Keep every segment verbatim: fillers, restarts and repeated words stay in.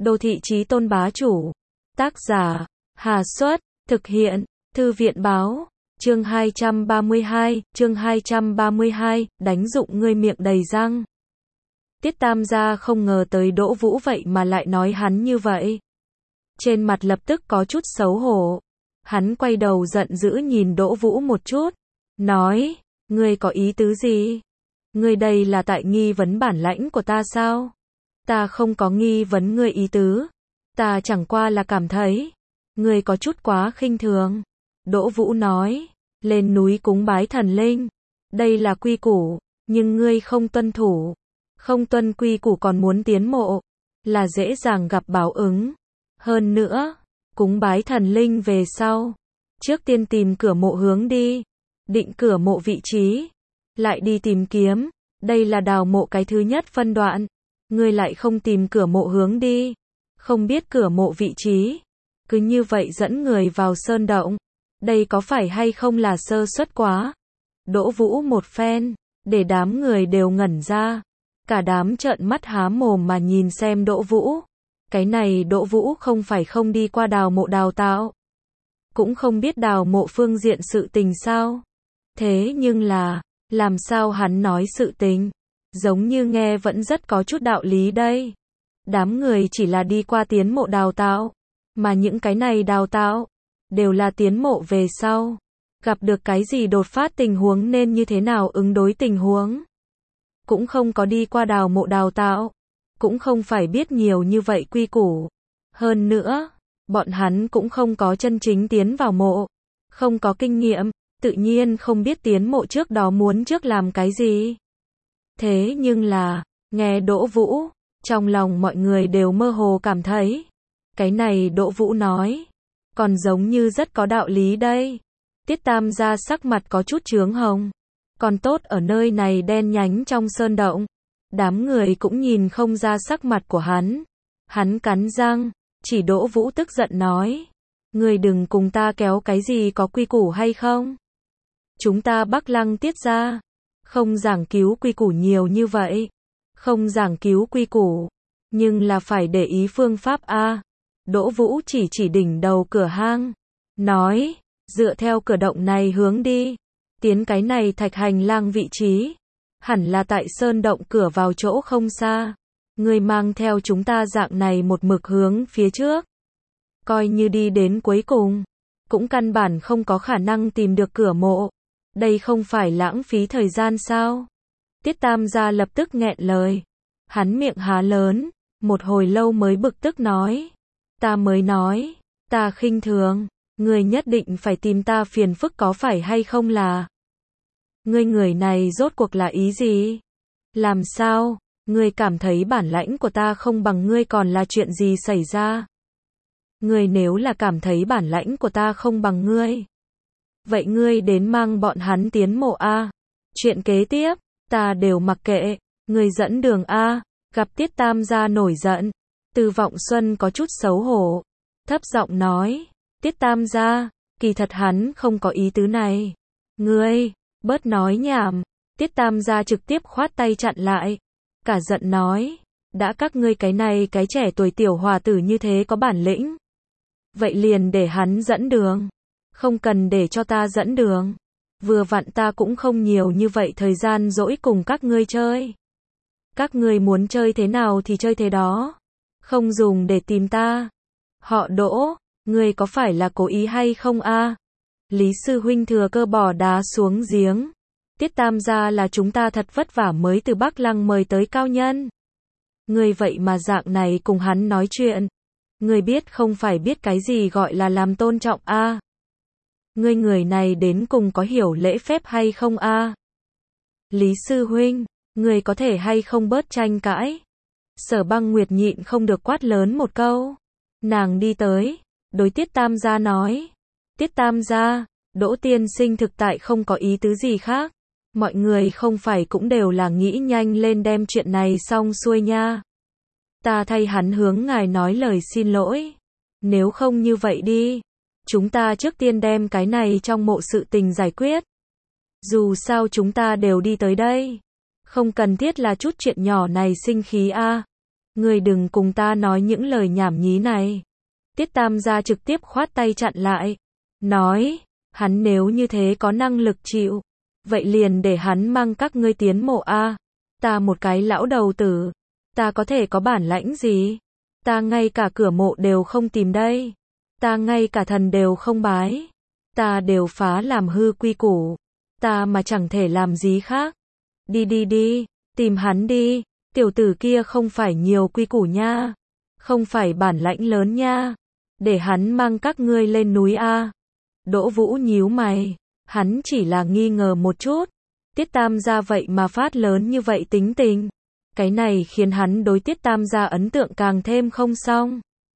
Đô thị chí tôn bá chủ. Tác giả, Hà Xuất, thực hiện, Thư viện báo. Chương hai trăm ba mươi hai, chương hai trăm ba mươi hai, đánh dụng ngươi miệng đầy răng. Tiết Tam gia không ngờ tới Đỗ Vũ vậy mà lại nói hắn như vậy. Trên mặt lập tức có chút xấu hổ. Hắn quay đầu giận dữ nhìn Đỗ Vũ một chút. Nói, ngươi có ý tứ gì? Ngươi đây là tại nghi vấn bản lãnh của ta sao? Ta không có nghi vấn ngươi ý tứ. Ta chẳng qua là cảm thấy, ngươi có chút quá khinh thường. Đỗ Vũ nói, lên núi cúng bái thần linh. Đây là quy củ, nhưng ngươi không tuân thủ. Không tuân quy củ còn muốn tiến mộ, là dễ dàng gặp báo ứng. Hơn nữa, cúng bái thần linh về sau, trước tiên tìm cửa mộ hướng đi, định cửa mộ vị trí, lại đi tìm kiếm, đây là đào mộ cái thứ nhất phân đoạn. Ngươi lại không tìm cửa mộ hướng đi, không biết cửa mộ vị trí, cứ như vậy dẫn người vào sơn động, đây có phải hay không là sơ suất quá? Đỗ Vũ một phen, để đám người đều ngẩn ra, cả đám trợn mắt há mồm mà nhìn xem Đỗ Vũ. Cái này Đỗ Vũ không phải không đi qua đào mộ đào tạo, cũng không biết đào mộ phương diện sự tình sao. Thế nhưng là, làm sao hắn nói sự tình, giống như nghe vẫn rất có chút đạo lý đây. Đám người chỉ là đi qua tiến mộ đào tạo, mà những cái này đào tạo, đều là tiến mộ về sau. Gặp được cái gì đột phát tình huống nên như thế nào ứng đối tình huống. Cũng không có đi qua đào mộ đào tạo, cũng không phải biết nhiều như vậy quy củ. Hơn nữa, bọn hắn cũng không có chân chính tiến vào mộ, không có kinh nghiệm, tự nhiên không biết tiến mộ trước đó muốn trước làm cái gì. Thế nhưng là, nghe Đỗ Vũ, trong lòng mọi người đều mơ hồ cảm thấy, cái này Đỗ Vũ nói, còn giống như rất có đạo lý đây. Tiết Tam gia sắc mặt có chút chướng hồng, còn tốt ở nơi này đen nhánh trong sơn động, đám người cũng nhìn không ra sắc mặt của hắn. Hắn cắn răng, chỉ Đỗ Vũ tức giận nói, ngươi đừng cùng ta kéo cái gì có quy củ hay không. Chúng ta Bắc Lăng Tiết gia, không giảng cứu quy củ nhiều như vậy, không giảng cứu quy củ, nhưng là phải để ý phương pháp a. Đỗ Vũ chỉ chỉ đỉnh đầu cửa hang, nói, dựa theo cửa động này hướng đi, tiến cái này thạch hành lang vị trí, hẳn là tại sơn động cửa vào chỗ không xa. Ngươi mang theo chúng ta dạng này một mực hướng phía trước, coi như đi đến cuối cùng, cũng căn bản không có khả năng tìm được cửa mộ. Đây không phải lãng phí thời gian sao? Tiết Tam gia lập tức nghẹn lời. Hắn miệng há lớn, một hồi lâu mới bực tức nói. Ta mới nói, ta khinh thường, ngươi nhất định phải tìm ta phiền phức có phải hay không là? Ngươi người này rốt cuộc là ý gì? Làm sao? Ngươi cảm thấy bản lãnh của ta không bằng ngươi còn là chuyện gì xảy ra? Ngươi nếu là cảm thấy bản lãnh của ta không bằng ngươi, vậy ngươi đến mang bọn hắn tiến mộ a. Chuyện kế tiếp, ta đều mặc kệ, ngươi dẫn đường a. Gặp Tiết Tam gia nổi giận, Từ Vọng Xuân có chút xấu hổ, thấp giọng nói, Tiết Tam gia, kỳ thật hắn không có ý tứ này. Ngươi, bớt nói nhảm. Tiết Tam gia trực tiếp khoát tay chặn lại, cả giận nói, đã các ngươi cái này cái trẻ tuổi tiểu hòa tử như thế có bản lĩnh, vậy liền để hắn dẫn đường. Không cần để cho ta dẫn đường. Vừa vặn ta cũng không nhiều như vậy thời gian dỗi cùng các ngươi chơi. Các ngươi muốn chơi thế nào thì chơi thế đó. Không dùng để tìm ta. Họ Đỗ, ngươi có phải là cố ý hay không a? Lý sư huynh thừa cơ bỏ đá xuống giếng. Tiết Tam gia là chúng ta thật vất vả mới từ Bắc Lăng mời tới cao nhân. Ngươi vậy mà dạng này cùng hắn nói chuyện. Ngươi biết không phải biết cái gì gọi là làm tôn trọng a? Ngươi người này đến cùng có hiểu lễ phép hay không a? Lý sư huynh, ngươi có thể hay không bớt tranh cãi? Sở Băng Nguyệt nhịn không được quát lớn một câu. Nàng đi tới, đối Tiết Tam gia nói. Tiết Tam gia, Đỗ tiên sinh thực tại không có ý tứ gì khác. Mọi người không phải cũng đều là nghĩ nhanh lên đem chuyện này xong xuôi nha. Ta thay hắn hướng ngài nói lời xin lỗi. Nếu không như vậy đi, chúng ta trước tiên đem cái này trong mộ sự tình giải quyết. Dù sao chúng ta đều đi tới đây, không cần thiết là chút chuyện nhỏ này sinh khí a. Ngươi đừng cùng ta nói những lời nhảm nhí này. Tiết Tam gia trực tiếp khoát tay chặn lại. Nói, hắn nếu như thế có năng lực chịu. Vậy liền để hắn mang các ngươi tiến mộ a. Ta một cái lão đầu tử. Ta có thể có bản lãnh gì? Ta ngay cả cửa mộ đều không tìm đây. Ta ngay cả thần đều không bái. Ta đều phá làm hư quy củ. Ta mà chẳng thể làm gì khác. Đi đi đi, tìm hắn đi. Tiểu tử kia không phải nhiều quy củ nha. Không phải bản lãnh lớn nha. Để hắn mang các ngươi lên núi a. Đỗ Vũ nhíu mày. Hắn chỉ là nghi ngờ một chút. Tiết Tam gia vậy mà phát lớn như vậy tính tình. Cái này khiến hắn đối Tiết Tam gia ấn tượng càng thêm không xong.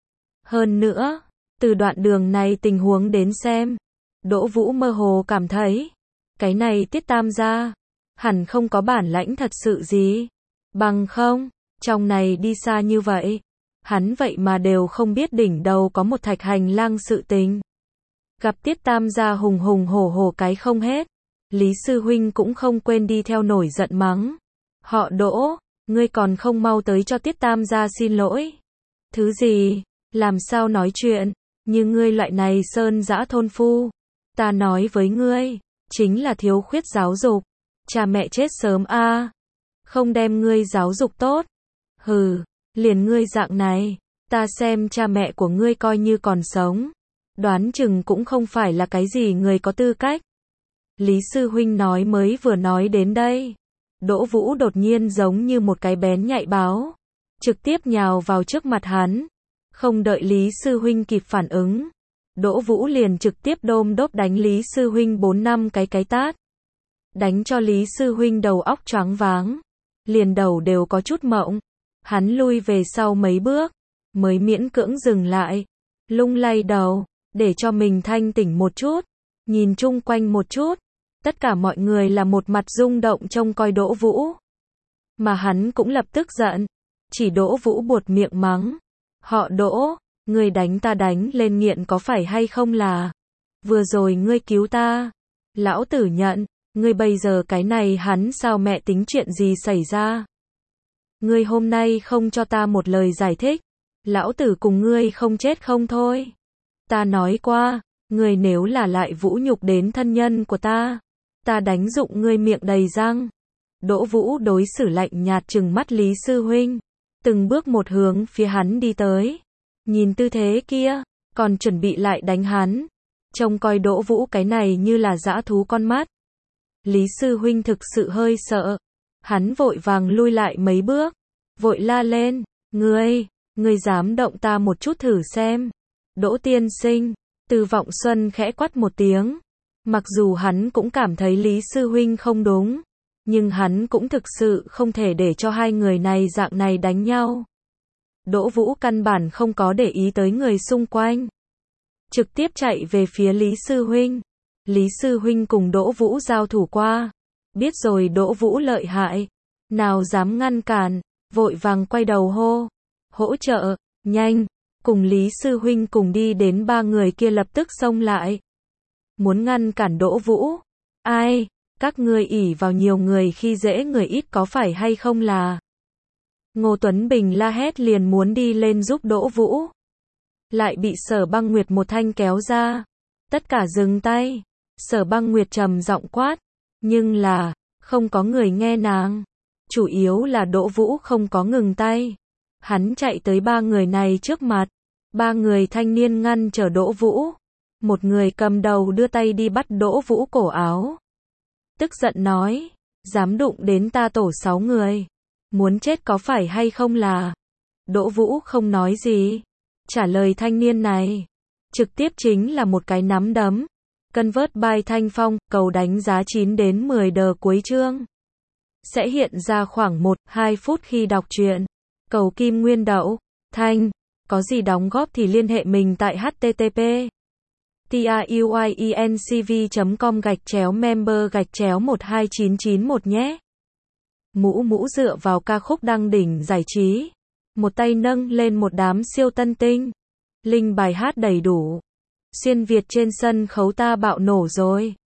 Hơn nữa, từ đoạn đường này tình huống đến xem, Đỗ Vũ mơ hồ cảm thấy, cái này Tiết Tam gia, hẳn không có bản lãnh thật sự gì. Bằng không, trong này đi xa như vậy, hắn vậy mà đều không biết đỉnh đầu có một thạch hành lang sự tình. Gặp Tiết Tam gia hùng hùng hổ hổ cái không hết, Lý Sư Huynh cũng không quên đi theo nổi giận mắng. Họ Đỗ, ngươi còn không mau tới cho Tiết Tam gia xin lỗi. Thứ gì, làm sao nói chuyện, như ngươi loại này sơn dã thôn phu. Ta nói với ngươi, chính là thiếu khuyết giáo dục. Cha mẹ chết sớm a, không đem ngươi giáo dục tốt. Hừ, liền ngươi dạng này, ta xem cha mẹ của ngươi coi như còn sống. Đoán chừng cũng không phải là cái gì người có tư cách. Lý Sư Huynh nói mới vừa nói đến đây. Đỗ Vũ đột nhiên giống như một cái bén nhạy báo. Trực tiếp nhào vào trước mặt hắn. Không đợi Lý Sư Huynh kịp phản ứng. Đỗ Vũ liền trực tiếp đôm đốp đánh Lý Sư Huynh bốn năm cái cái tát. Đánh cho Lý Sư Huynh đầu óc choáng váng. Liền đầu đều có chút mộng. Hắn lui về sau mấy bước. Mới miễn cưỡng dừng lại. Lung lay đầu. Để cho mình thanh tỉnh một chút. Nhìn chung quanh một chút. Tất cả mọi người là một mặt rung động trông coi Đỗ Vũ. Mà hắn cũng lập tức giận. Chỉ Đỗ Vũ buột miệng mắng. Họ Đỗ, ngươi đánh ta đánh lên nghiện có phải hay không là? Vừa rồi ngươi cứu ta. Lão tử nhận, ngươi bây giờ cái này hắn sao mẹ tính chuyện gì xảy ra? Ngươi hôm nay không cho ta một lời giải thích. Lão tử cùng ngươi không chết không thôi. Ta nói qua, ngươi nếu là lại vũ nhục đến thân nhân của ta, ta đánh dụng ngươi miệng đầy răng. Đỗ Vũ đối xử lạnh nhạt trừng mắt Lý Sư Huynh. Từng bước một hướng phía hắn đi tới. Nhìn tư thế kia, còn chuẩn bị lại đánh hắn. Trông coi Đỗ Vũ cái này như là dã thú con mắt. Lý Sư Huynh thực sự hơi sợ. Hắn vội vàng lui lại mấy bước. Vội la lên, ngươi, ngươi dám động ta một chút thử xem. Đỗ tiên sinh, Từ Vọng Xuân khẽ quát một tiếng. Mặc dù hắn cũng cảm thấy Lý Sư Huynh không đúng. Nhưng hắn cũng thực sự không thể để cho hai người này dạng này đánh nhau. Đỗ Vũ căn bản không có để ý tới người xung quanh. Trực tiếp chạy về phía Lý Sư Huynh. Lý Sư Huynh cùng Đỗ Vũ giao thủ qua. Biết rồi Đỗ Vũ lợi hại. Nào dám ngăn cản, vội vàng quay đầu hô. Hỗ trợ, nhanh. Cùng Lý Sư Huynh cùng đi đến ba người kia lập tức xông lại. Muốn ngăn cản Đỗ Vũ. Ai? Các ngươi ỷ vào nhiều người khi dễ người ít có phải hay không là? Ngô Tuấn Bình la hét liền muốn đi lên giúp Đỗ Vũ. Lại bị Sở Băng Nguyệt một thanh kéo ra. Tất cả dừng tay. Sở Băng Nguyệt trầm giọng quát. Nhưng là, không có người nghe nàng. Chủ yếu là Đỗ Vũ không có ngừng tay. Hắn chạy tới ba người này trước mặt. Ba người thanh niên ngăn trở Đỗ Vũ. Một người cầm đầu đưa tay đi bắt Đỗ Vũ cổ áo. Tức giận nói, dám đụng đến ta tổ sáu người. Muốn chết có phải hay không là? Đỗ Vũ không nói gì. Trả lời thanh niên này. Trực tiếp chính là một cái nắm đấm. Convert by Thanh Phong, cầu đánh giá chín đến mười đờ cuối chương. Sẽ hiện ra khoảng một đến hai phút khi đọc truyện. Cầu Kim Nguyên Đậu, Thanh. Có gì đóng góp thì liên hệ mình tại h t t p truyencv chấm com gạch chéo member gạch chéo một hai chín chín một nhé. Mũ Mũ dựa vào ca khúc đăng đỉnh giải trí. Một tay nâng lên một đám siêu tân tinh. Linh bài hát đầy đủ. Xuyên Việt trên sân khấu ta bạo nổ rồi.